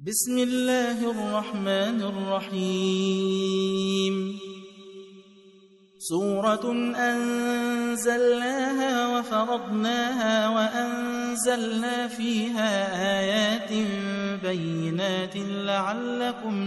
بسم الله الرحمن الرحيم سورة أنزلناها وفرضناها وأنزلنا فيها آيات بينات لعلكم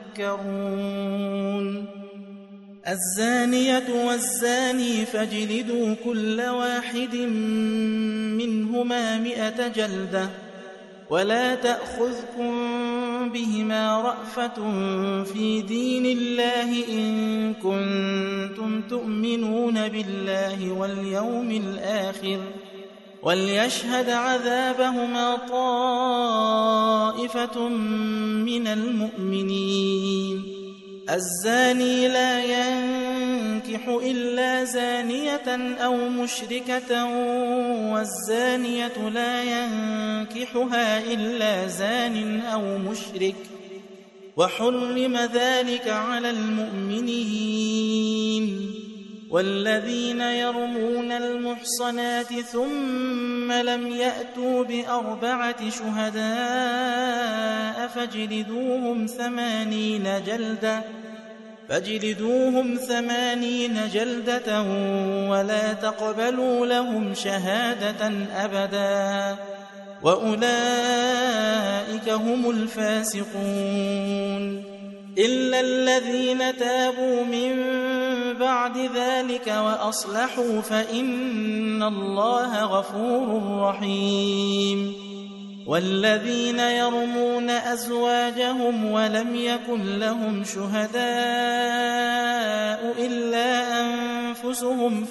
تذكرون الزانية والزاني فاجلدوا كل واحد منهما 100 جلدة ولا تأخذكم بهما رأفة في دين الله إن كنتم تؤمنون بالله واليوم الآخر وليشهد عذابهما طائفة من المؤمنين الزاني لا ينكح إلا زانية أو مشركة والزانية لا ينكحها إلا زان أو مشرك وحرم ذلك على المؤمنين والذين يرمون المحصنات ثم لم يأتوا ب4 شهداء فاجلدوهم 80 جلدة ولا تقبلوا لهم شهادة أبدا وأولئك هم الفاسقون إلا الذين تابوا من بعد ذلك وأصلحوا فإن الله غفور رحيم والذين يرمون أزواجهم ولم يكن لهم شهداء إلا أنفسهم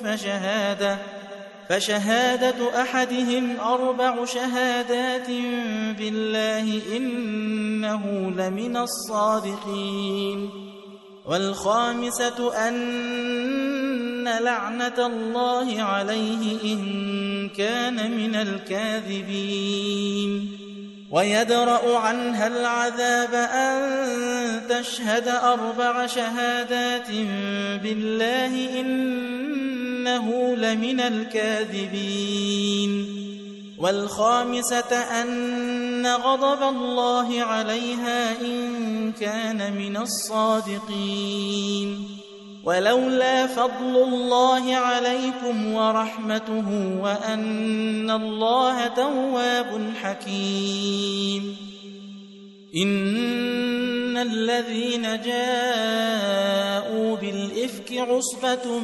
فشهادة أحدهم 4 شهادات بالله إنه لمن الصادقين والخامسة أن لعنة الله عليه إن كان من الكاذبين ويدرأ عنها العذاب أن تشهد 4 شهادات بالله إنه لمن الكاذبين والخامسة أن غضب الله عليها إن كان من الصادقين ولولا فضل الله عليكم ورحمته وأن الله تواب حكيم إن الذين جاءوا بالإفك عصبة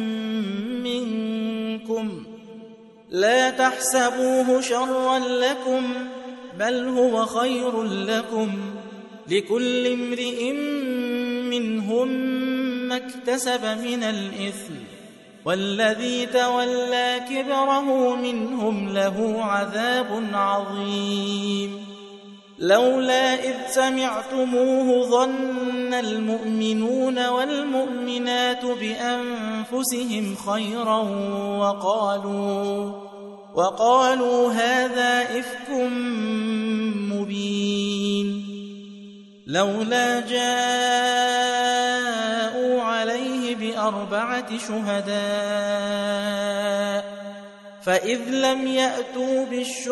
منكم لا تحسبوه شرا لكم بل هو خير لكم لكل امرئ منهم ما اكتسب من الإثم والذي تولى كبره منهم له عذاب عظيم لولا إذ سمعتموه ظن المؤمنون والمؤمنات بأنفسهم خيرا وقالوا هذا إفك مبين لولا جاءوا عليه ب4 شهداء فإذ لم يأتوا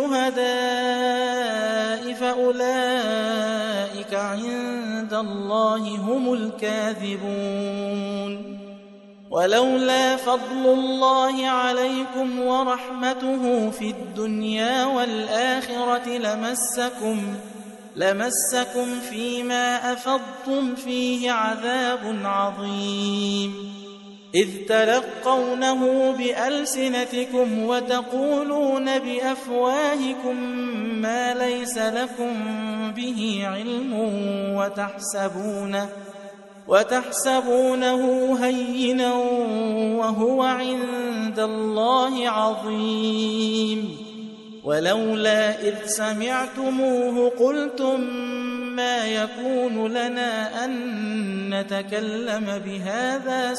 بالشهداء فأولئك عند الله هم الكاذبون ولولا فضل الله عليكم ورحمته في الدنيا والآخرة لمسكم فيما أفضتم فيه عذاب عظيم إذ تلقونه بألسنتكم وتقولون بأفواهكم ما ليس لكم به علم وتحسبونه هينا وهو عند الله عظيم ولولا إذ سمعتموه قلتم ما يكون لنا أن نتكلم بهذا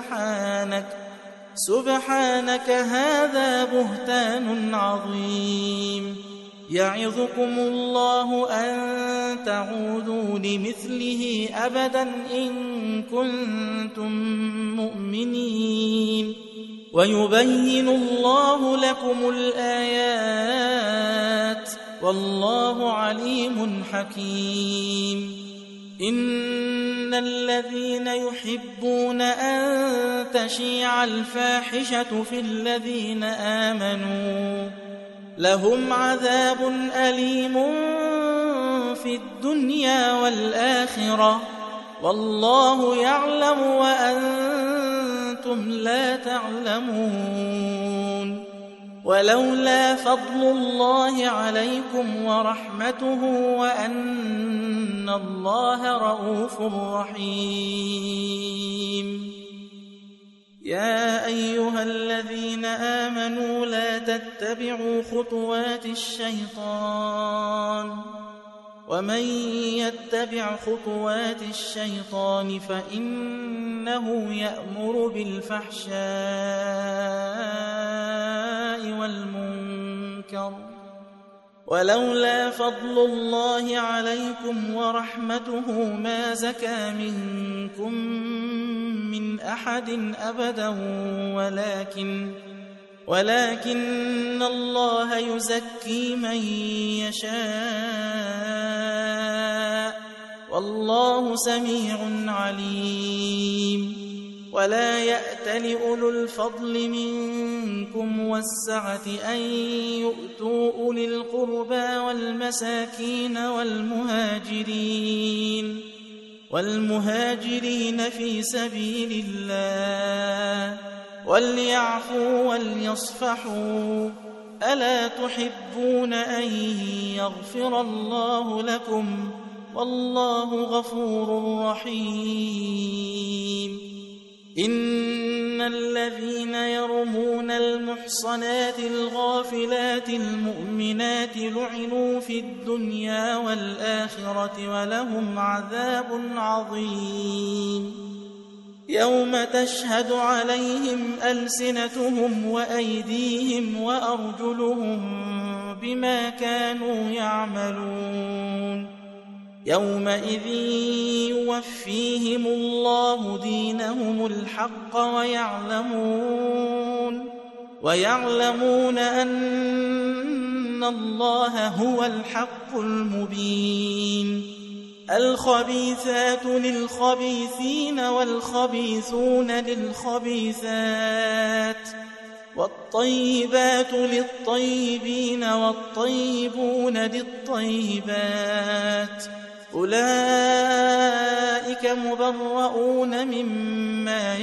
سبحانك هذا بهتان عظيم يعظكم الله أن تعودوا لمثله أبدا إن كنتم مؤمنين ويبين الله لكم الآيات والله عليم حكيم. إن الذين يحبون أن تشيع الفاحشة في الذين آمنوا لهم عذاب أليم في الدنيا والآخرة والله يعلم وأنتم لا تعلمون. ولولا فضل الله عليكم ورحمته وأن الله رؤوف رحيم. يا أيها الذين آمنوا لا تتبعوا خطوات الشيطان ومن يتبع خطوات الشيطان فإنه يأمر بالفحشاء والمنكر ولولا فضل الله عليكم ورحمته ما زكى منكم من أحد أبدا ولكن الله يزكي من يشاء والله سميع عليم. ولا يأتل أولو الفضل منكم والسعة أن يؤتوا أولي القربى والمساكين والمهاجرين في سبيل الله وليعفوا وليصفحوا ألا تحبون أن يغفر الله لكم والله غفور رحيم. إن الذين يرمون المحصنات الغافلات المؤمنات لعنوا في الدنيا والآخرة ولهم عذاب عظيم. يوم تشهد عليهم ألسنتهم وأيديهم وأرجلهم بما كانوا يعملون. يومئذ يوفيهم الله دينهم الحق ويعلمون أن الله هو الحق المبين. الخبيثات للخبيثين والخبيثون للخبيثات والطيبات للطيبين والطيبون للطيبات أولئك مبرؤون مما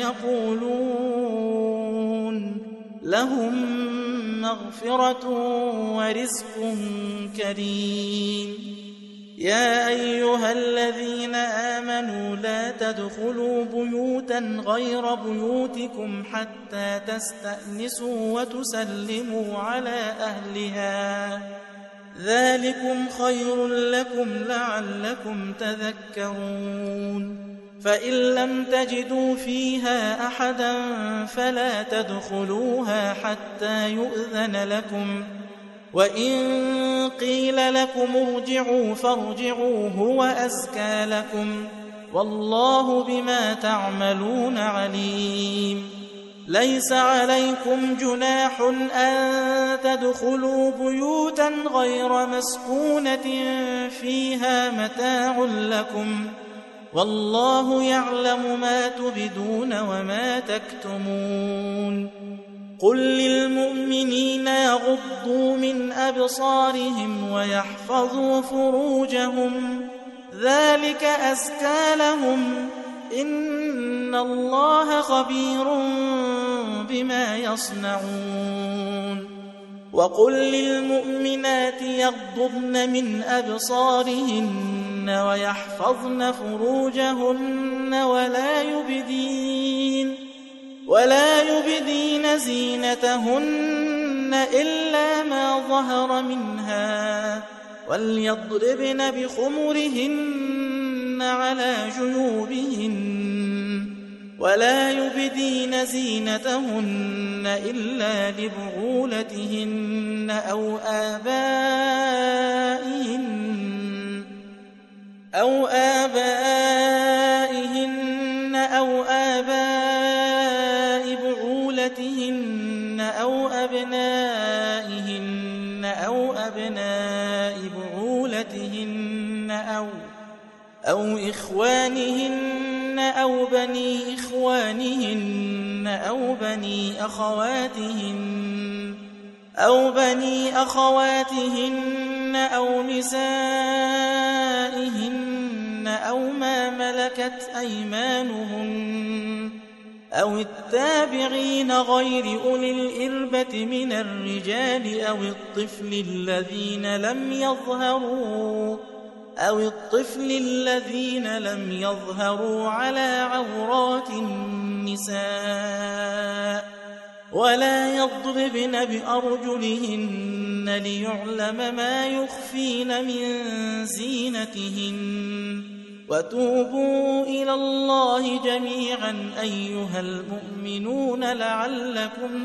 يقولون لهم مغفرة ورزق كريم. يا أيها الذين آمنوا لا تدخلوا بيوتا غير بيوتكم حتى تستأنسوا وتسلموا على أهلها ذلكم خير لكم لعلكم تذكرون. فإن لم تجدوا فيها أحدا فلا تدخلوها حتى يؤذن لكم وإن قيل لكم ارجعوا فارجعوا هو أزكى لكم والله بما تعملون عليم. ليس عليكم جناح أن تدخلوا بيوتا غير مسكونة فيها متاع لكم والله يعلم ما تبدون وما تكتمون. قل للمؤمنين يغضوا من أبصارهم ويحفظوا فروجهم ذلك أزكى لهم إن الله خبير بما يصنعون. وقل للمؤمنات يغضضن من أبصارهن ويحفظن فروجهن ولا يبدين زينتهن إلا ما ظهر منها وليضربن بخمرهن على جيوبهن ولا يبدين زينتهن إلا لبعولتهن أو آبائهن أو آباء بعولتهن أو أبنائهن أو أبناء أبيهن أو إخوانهن أو بني إخوانهن أو بني أخواتهن أو نسائهن أو ما ملكت أيمانهن أو التابعين غير أولي الإربة من الرجال أو الطفل الذين لم يظهروا على عورات النساء ولا يضربن بأرجلهن ليعلم ما يخفين من زينتهن وتوبوا إلى الله جميعا أيها المؤمنون لعلكم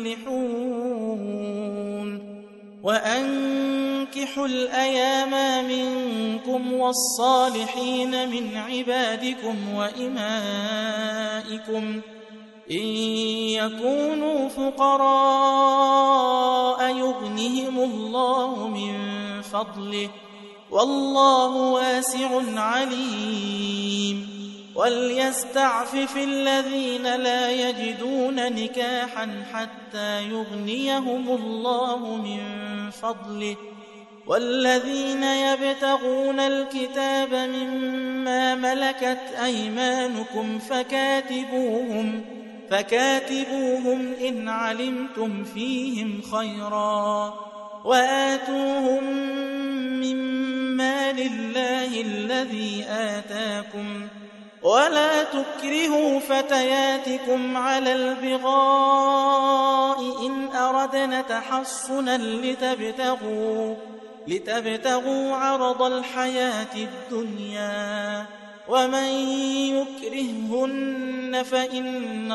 تفلحون وأنكحوا الأيام منكم والصالحين من عبادكم وإمائكم إن يكونوا فقراء يغنهم الله من فضله والله واسع عليم وليستعفف الذين لا يجدون نكاحا حتى يغنيهم الله من فضله والذين يبتغون الكتاب مما ملكت أيمانكم فكاتبوهم إن علمتم فيهم خيرا وآتوهم مما لله الذي آتاكم ولا تكرهوا فتياتكم على البغاء إن أردنا تحصنا لتبتغوا عرض الحياة الدنيا ومن يكرههن فإن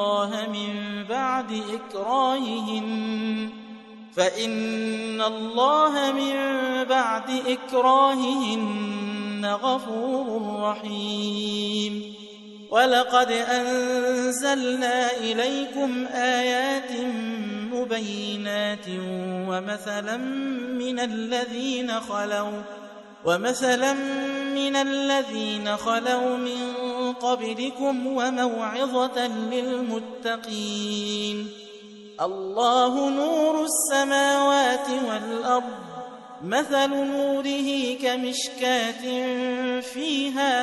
الله من بعد إكراههن غفور رحيم ولقد أنزلنا إليكم آيات مبينات ومثلا من الذين خلوا من قبلكم وموعظة للمتقين الله نور السماوات والأرض مثل نوره كمشكاة فيها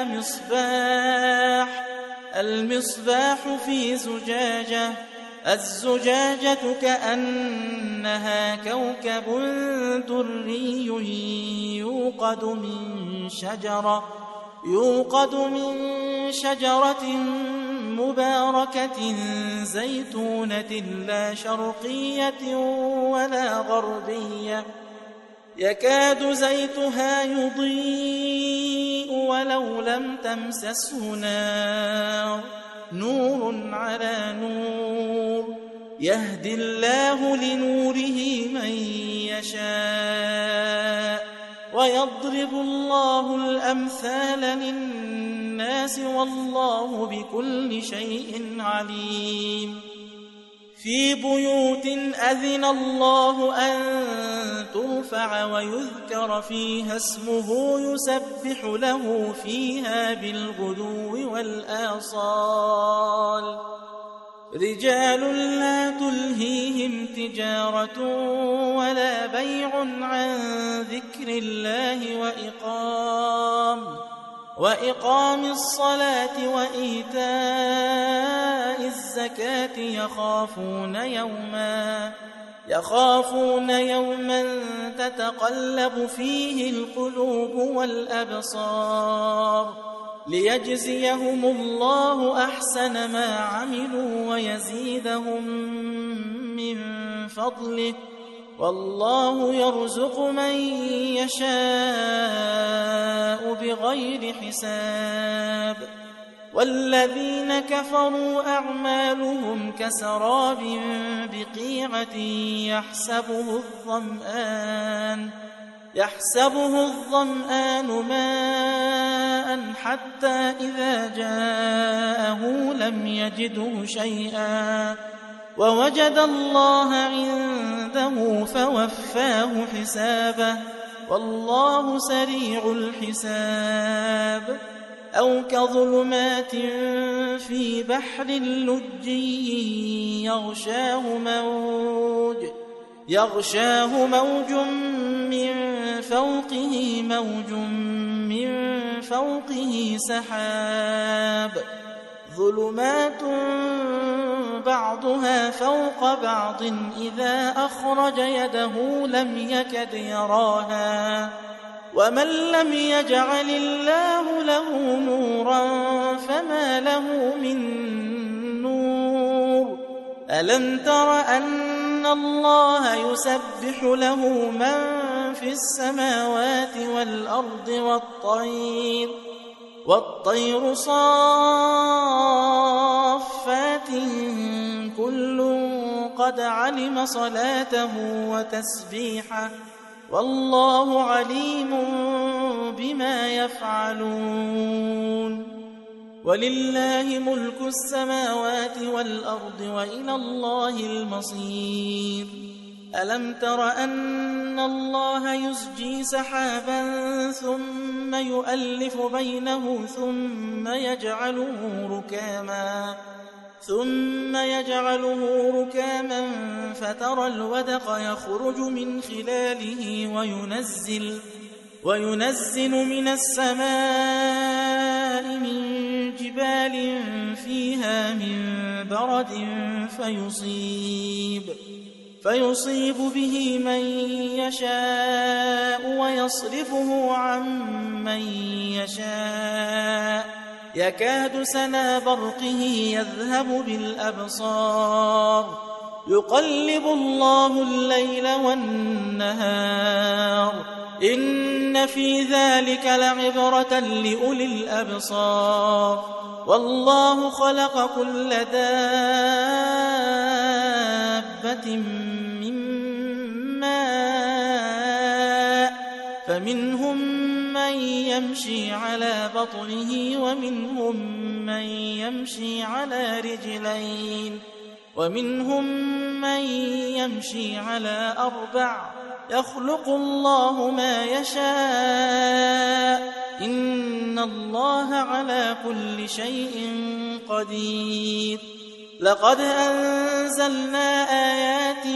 المصباح في زجاجة الزجاجة كأنها كوكب دري يوقد من شجرة مباركة زيتونة لا شرقية ولا غربية يكاد زيتها يضيء ولو لم تمسسه نور على نور يهدي الله لنوره من يشاء ويضرب الله الأمثال للناس والله بكل شيء عليم في بيوت أذن الله أن ترفع ويذكر فيها اسمه يسبح له فيها بالغدو والآصال رجال لا تلهيهم تجارة ولا بيع عن ذكر الله وإقام الصلاة وإيتاء الزكاة يخافون يوما تتقلب فيه القلوب والأبصار ليجزيهم الله أحسن ما عملوا ويزيدهم من فضله والله يرزق من يشاء بغير حساب والذين كفروا أعمالهم كسراب بقيعة يحسبه الظمآن ماء حتى إذا جاءه لم يجده شيئا ووجد الله عنده فوفاه حسابه والله سريع الحساب أو كظلمات في بحر لجي يغشاه موج من فوقه موج من فوقه سحاب ظلمات بعضها فوق بعض إذا أخرج يده لم يكد يراها ومن لم يجعل الله له نورا فما له من نور ألم تر أن الله يسبح له من في السماوات والأرض والطير صافات كل قد علم صلاته وتسبيحه والله عليم بما يفعلون ولله ملك السماوات والأرض وإلى الله المصير ألم تر أن الله يزجي سحابا ثم يؤلف بينه ثم يجعله ركاما فترى الودق يخرج من خلاله وينزل من السماء من جبال فيها من برد فيصيب به من يشاء ويصرفه عن من يشاء يكاد سنا برقه يذهب بالأبصار يقلب الله الليل والنهار إن في ذلك لعبرة لأولي الأبصار والله خلق كل دابة من ماء فمنهم من يمشي على بطنه ومنهم من يمشي على رجلين ومنهم من يمشي على 4 يخلق الله ما يشاء إن الله على كل شيء قدير لقد أنزلنا آيات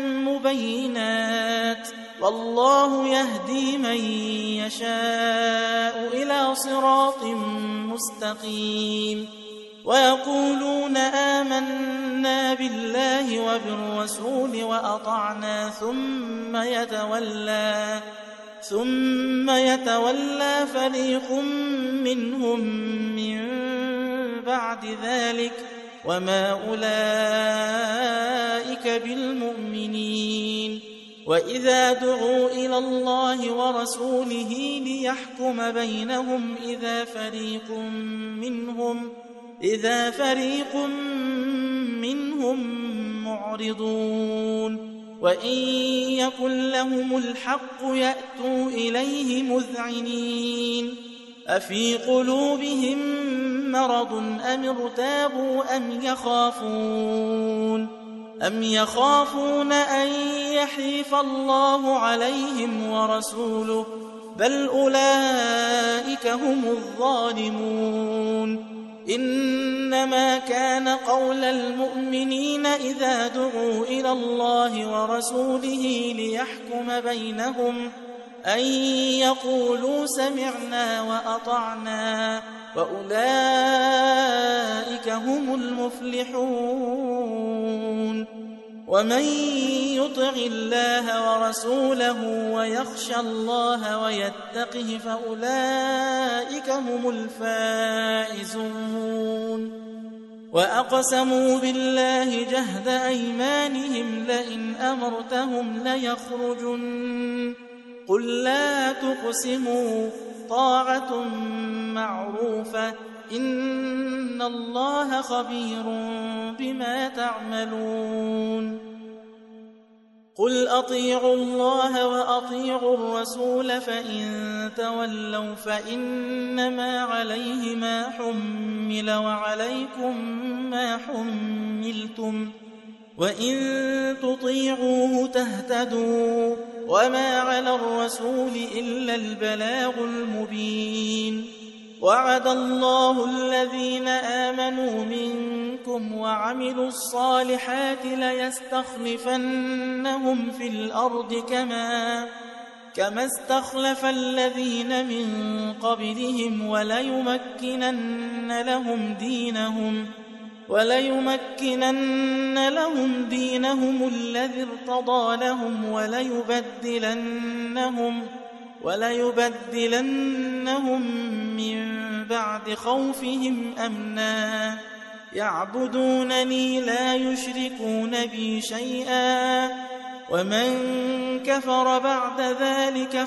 مبينات والله يهدي من يشاء إلى صراط مستقيم ويقولون آمنا بالله وبالرسول وأطعنا ثم يتولى فريق منهم من بعد ذلك وما أولئك بالمؤمنين وإذا دعوا إلى الله ورسوله ليحكم بينهم إذا فريق منهم معرضون وإن يكن لهم الحق يأتوا إليه مذعنين أفي قلوبهم مرض أم ارتابوا أم يخافون أن يحيف الله عليهم ورسوله بل أولئك هم الظالمون إنما كان قول المؤمنين إذا دعوا إلى الله ورسوله ليحكم بينهم أن يقولوا سمعنا وأطعنا وأولئك هم المفلحون ومن يطع الله ورسوله ويخشى الله ويتقه فأولئك هم الفائزون وأقسموا بالله جهد أيمانهم لئن أمرتهم ليخرجن قل لا تقسموا طاعة معروفة إن الله خبير بما تعملون قل أطيعوا الله وأطيعوا الرسول فإن تولوا فإنما عليه ما حمل وعليكم ما حملتم وإن تطيعوه تهتدوا وما على الرسول إلا البلاغ المبين وعد الله الذين آمنوا منكم وعملوا الصالحات ليستخلفنهم في الأرض كما استخلف الذين من قبلهم وليمكنن لهم دينهم الذي ارتضى لهم وليبدلنهم من بعد خوفهم أمنا يعبدونني لا يشركون بي شيئا ومن كفر بعد ذلك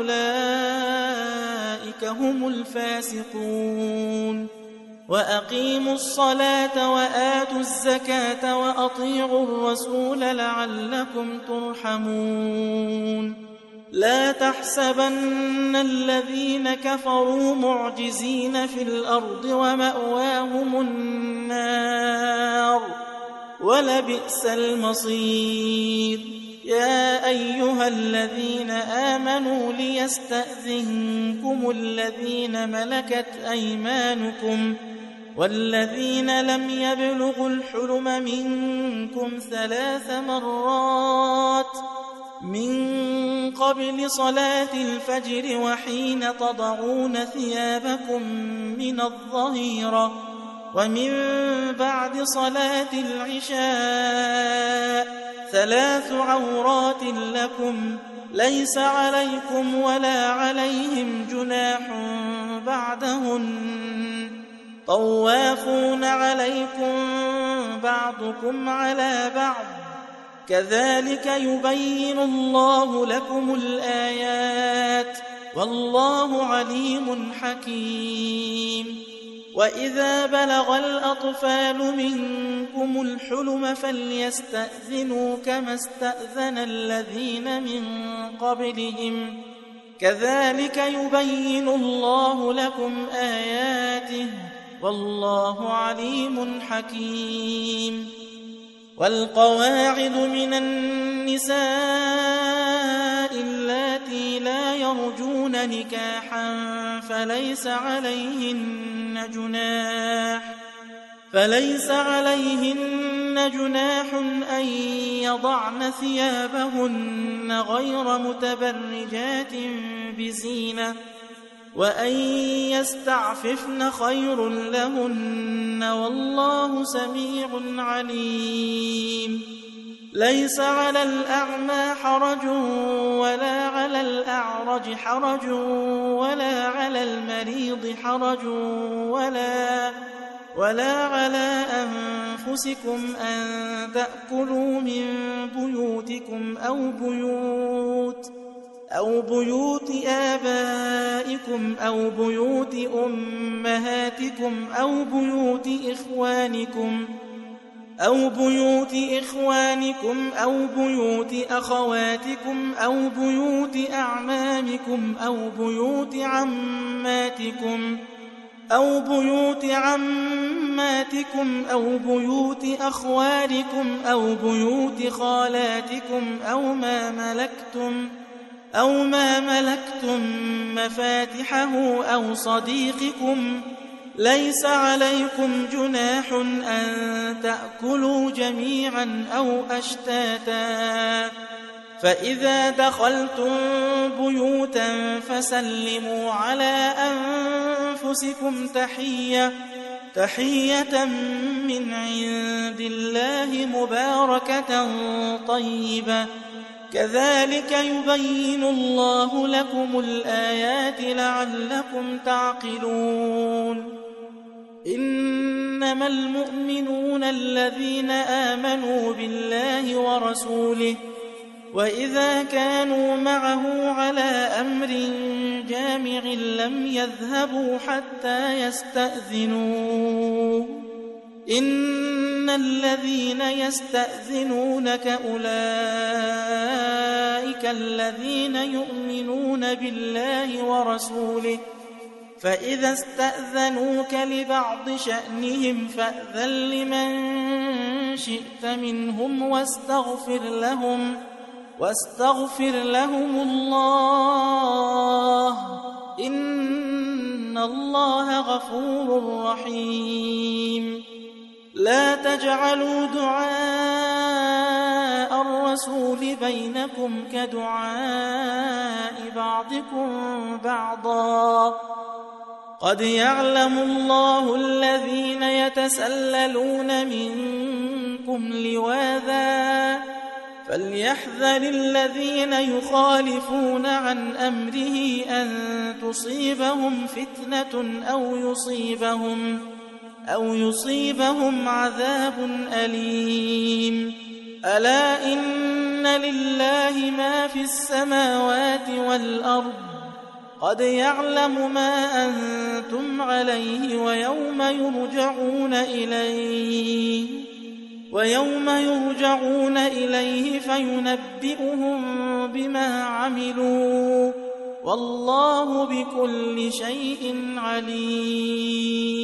فأولئك هم الفاسقون وأقيموا الصلاة وآتوا الزكاة وأطيعوا الرسول لعلكم ترحمون لا تحسبن الذين كفروا معجزين في الأرض ومأواهم النار ولبئس المصير يا أيها الذين آمنوا ليستأذنكم الذين ملكت أيمانكم والذين لم يبلغوا الحلم منكم 3 مرات من قبل صلاة الفجر وحين تضعون ثيابكم من الظهيرة ومن بعد صلاة العشاء 3 عورات لكم ليس عليكم ولا عليهم جناح بعدهن طوافون عليكم بعضكم على بعض كذلك يبين الله لكم الآيات والله عليم حكيم وإذا بلغ الأطفال منكم الحلم فليستأذنوا كما استأذن الذين من قبلهم كذلك يبين الله لكم آياته والله عليم حكيم والقواعد من النساء اللاتي لا يرجون نكاحا فليس عليهن جناح أن يضعن ثيابهن غير متبرجات بزينة وأن يستعففن خير لهن والله سميع عليم ليس على الأعمى حرج ولا على الأعرج حرج ولا على المريض حرج ولا على أنفسكم أن تأكلوا من بيوتكم أو بيوت آبائكم أو بيوت أمهاتكم أو بيوت إخوانكم أو بيوت أخواتكم أو بيوت أعمامكم أو بيوت عماتكم أو بيوت أخوالكم أو بيوت خالاتكم أو ما ملكتم مفاتحه أو صديقكم ليس عليكم جناح أن تأكلوا جميعا أو أشتاتا فإذا دخلتم بيوتا فسلموا على أنفسكم تحية من عند الله مباركة طيبة كذلك يبين الله لكم الآيات لعلكم تعقلون إنما المؤمنون الذين آمنوا بالله ورسوله وإذا كانوا معه على أمر جامع لم يذهبوا حتى يستأذنوه إن الذين يستأذنونك أولئك الذين يؤمنون بالله ورسوله فإذا استأذنوك لبعض شأنهم فأذن لمن شئت منهم واستغفر لهم واستغفر لهم الله إن الله غفور رحيم. لا تجعلوا دعاء الرسول بينكم كدعاء بعضكم بعضا قد يعلم الله الذين يتسللون منكم لواذا فليحذر الذين يخالفون عن أمره أن تصيبهم فتنة أو يصيبهم عذاب أليم. ألا إن لله ما في السماوات والأرض قد يعلم ما أنتم عليه ويوم يرجعون إليه فينبئهم بما عملوا والله بكل شيء عليم.